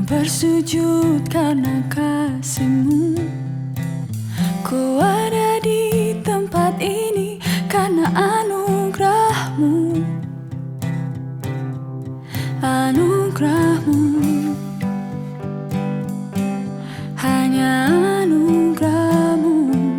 bersujud karena kasih-Mu. Ku ada di tempat ini karena anugerah-Mu, anugerah-Mu, hanya anugerah-Mu.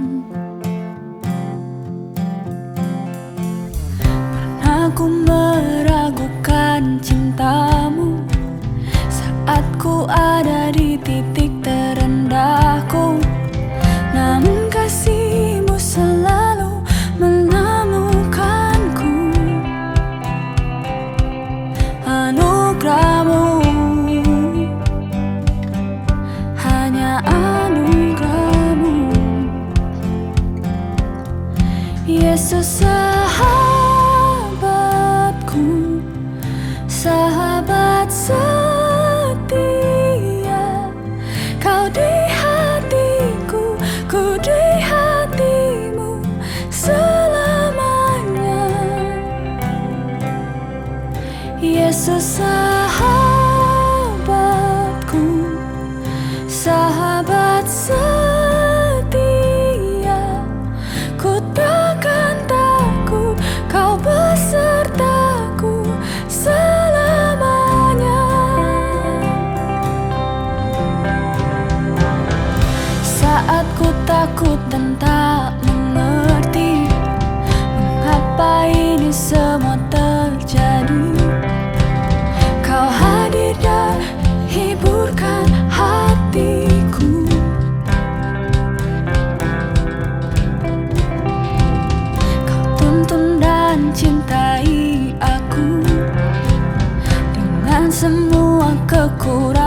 Pernah ku meragukan cinta-Mu saat ku ada di titik terendahku, namun kasih-Mu selalu menemukanku. Anugerah-Mu, hanya anugerah-Mu. Yesus sahabatku, sahabat setia, Kau di hatiku, ku di hati-Mu selamanya. Yesus sahabatku, sahabat setia, ku takkan takut, Kau besertaku selamanya. Saat ku takut dan tak mengerti mengapa ini semua terjadi, Kau hadir dan hiburkan hatiku. Kau tuntun dan cintai aku dengan semua kekurangan